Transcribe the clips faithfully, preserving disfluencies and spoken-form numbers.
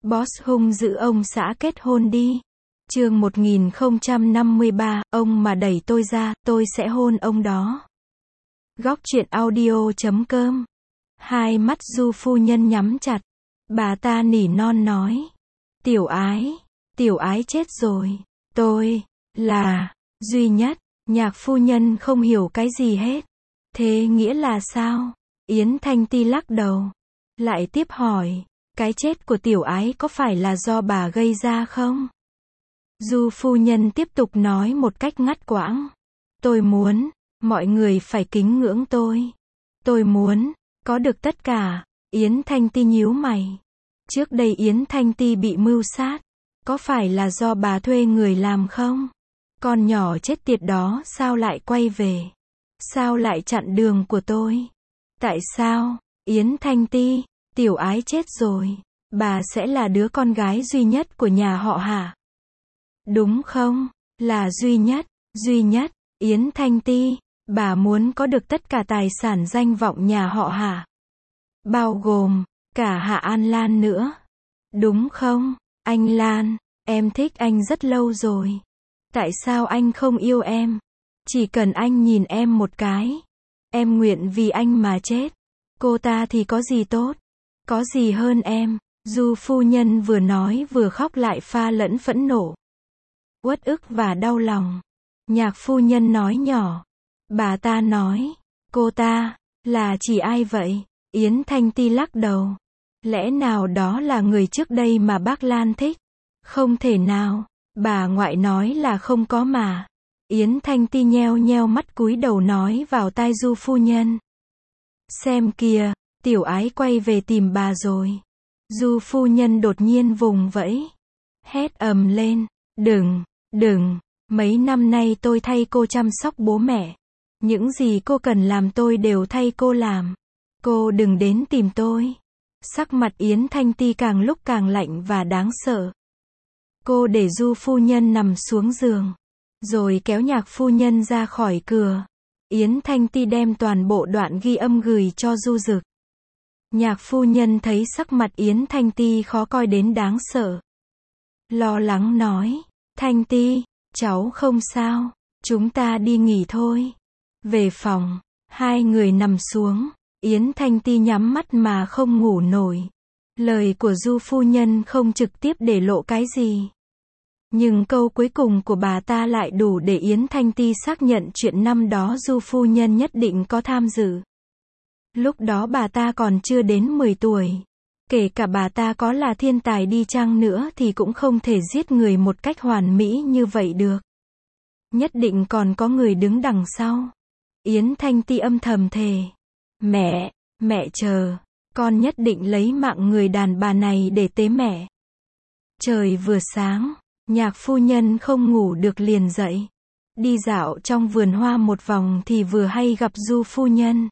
Boss hung dữ ông xã kết hôn đi. Chương một nghìn không trăm năm mươi ba, ông mà đẩy tôi ra, tôi sẽ hôn ông đó. Góc truyện audio chấm com. Hai mắt Du phu nhân nhắm chặt. Bà ta nỉ non nói. Tiểu ái, tiểu ái chết rồi. Tôi, là, duy nhất. Nhạc phu nhân không hiểu cái gì hết. Thế nghĩa là sao? Yến Thanh Ti lắc đầu. Lại tiếp hỏi. Cái chết của tiểu ái có phải là do bà gây ra không? Du phu nhân tiếp tục nói một cách ngắt quãng. Tôi muốn, mọi người phải kính ngưỡng tôi. Tôi muốn, có được tất cả. Yến Thanh Ti nhíu mày. Trước đây Yến Thanh Ti bị mưu sát. Có phải là do bà thuê người làm không? Con nhỏ chết tiệt đó sao lại quay về? Sao lại chặn đường của tôi? Tại sao? Yến Thanh Ti, tiểu ái chết rồi. Bà sẽ là đứa con gái duy nhất của nhà họ hả? Đúng không? Là duy nhất, duy nhất. Yến Thanh Ti, bà muốn có được tất cả tài sản danh vọng nhà họ hả? Bao gồm, cả Hạ An Lan nữa. Đúng không? Anh Lan, em thích anh rất lâu rồi. Tại sao anh không yêu em? Chỉ cần anh nhìn em một cái. Em nguyện vì anh mà chết. Cô ta thì có gì tốt? Có gì hơn em? Du phu nhân vừa nói vừa khóc lại pha lẫn phẫn nộ. Uất ức và đau lòng. Nhạc phu nhân nói nhỏ. Bà ta nói. Cô ta, là chỉ ai vậy? Yến Thanh Ti lắc đầu. Lẽ nào đó là người trước đây mà bác Lan thích? Không thể nào. Bà ngoại nói là không có mà. Yến Thanh Ti nheo nheo mắt cúi đầu nói vào tai Du phu nhân. Xem kìa, tiểu ái quay về tìm bà rồi. Du phu nhân đột nhiên vùng vẫy. Hét ầm lên. Đừng, đừng, mấy năm nay tôi thay cô chăm sóc bố mẹ. Những gì cô cần làm tôi đều thay cô làm. Cô đừng đến tìm tôi. Sắc mặt Yến Thanh Ti càng lúc càng lạnh và đáng sợ. Cô để Du phu nhân nằm xuống giường. Rồi kéo nhạc phu nhân ra khỏi cửa. Yến Thanh Ti đem toàn bộ đoạn ghi âm gửi cho Du Dực. Nhạc phu nhân thấy sắc mặt Yến Thanh Ti khó coi đến đáng sợ. Lo lắng nói. Thanh Ti, cháu không sao. Chúng ta đi nghỉ thôi. Về phòng, hai người nằm xuống. Yến Thanh Ti nhắm mắt mà không ngủ nổi. Lời của Du phu nhân không trực tiếp để lộ cái gì. Nhưng câu cuối cùng của bà ta lại đủ để Yến Thanh Ti xác nhận chuyện năm đó Du phu nhân nhất định có tham dự. Lúc đó bà ta còn chưa đến mười tuổi. Kể cả bà ta có là thiên tài đi chăng nữa thì cũng không thể giết người một cách hoàn mỹ như vậy được. Nhất định còn có người đứng đằng sau. Yến Thanh Ti âm thầm thề. Mẹ, mẹ chờ. Con nhất định lấy mạng người đàn bà này để tế mẹ. Trời vừa sáng. Nhạc phu nhân không ngủ được liền dậy. Đi dạo trong vườn hoa một vòng thì vừa hay gặp Du phu nhân.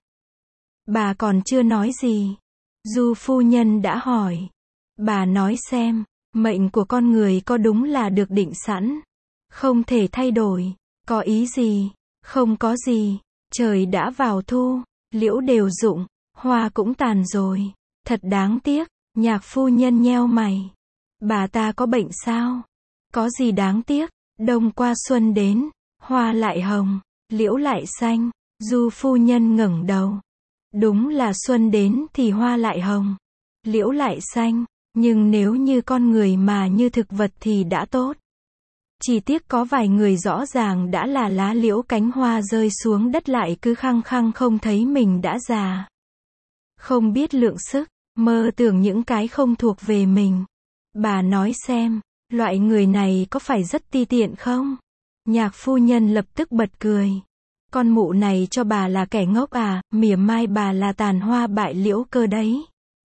Bà còn chưa nói gì. Du phu nhân đã hỏi. Bà nói xem, mệnh của con người có đúng là được định sẵn, không thể thay đổi. Có ý gì? Không có gì. Trời đã vào thu, liễu đều rụng, hoa cũng tàn rồi. Thật đáng tiếc. Nhạc phu nhân nheo mày. Bà ta có bệnh sao? Có gì đáng tiếc? Đông qua xuân đến, hoa lại hồng, liễu lại xanh. Du phu nhân ngẩng đầu. Đúng là xuân đến thì hoa lại hồng, liễu lại xanh. Nhưng nếu như con người mà như thực vật thì đã tốt. Chỉ tiếc có vài người rõ ràng đã là lá liễu cánh hoa rơi xuống đất lại cứ khăng khăng không thấy mình đã già. Không biết lượng sức, mơ tưởng những cái không thuộc về mình. Bà nói xem. Loại người này có phải rất ti tiện không? Nhạc phu nhân lập tức bật cười. Con mụ này cho bà là kẻ ngốc à, mỉa mai bà là tàn hoa bại liễu cơ đấy.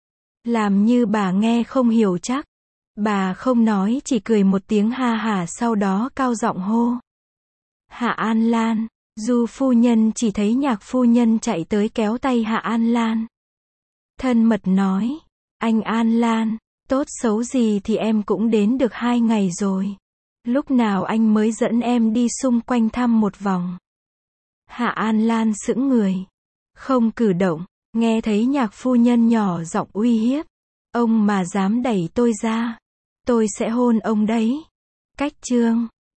Làm như bà nghe không hiểu chắc. Bà không nói chỉ cười một tiếng ha hả sau đó cao giọng hô. Hạ An Lan. Du phu nhân chỉ thấy nhạc phu nhân chạy tới kéo tay Hạ An Lan. Thân mật nói. Anh An Lan. Tốt xấu gì thì em cũng đến được hai ngày rồi. Lúc nào anh mới dẫn em đi xung quanh thăm một vòng? Hạ An Lan sững người. Không cử động. Nghe thấy nhạc phu nhân nhỏ giọng uy hiếp. Ông mà dám đẩy tôi ra, tôi sẽ hôn ông đấy. Cách chương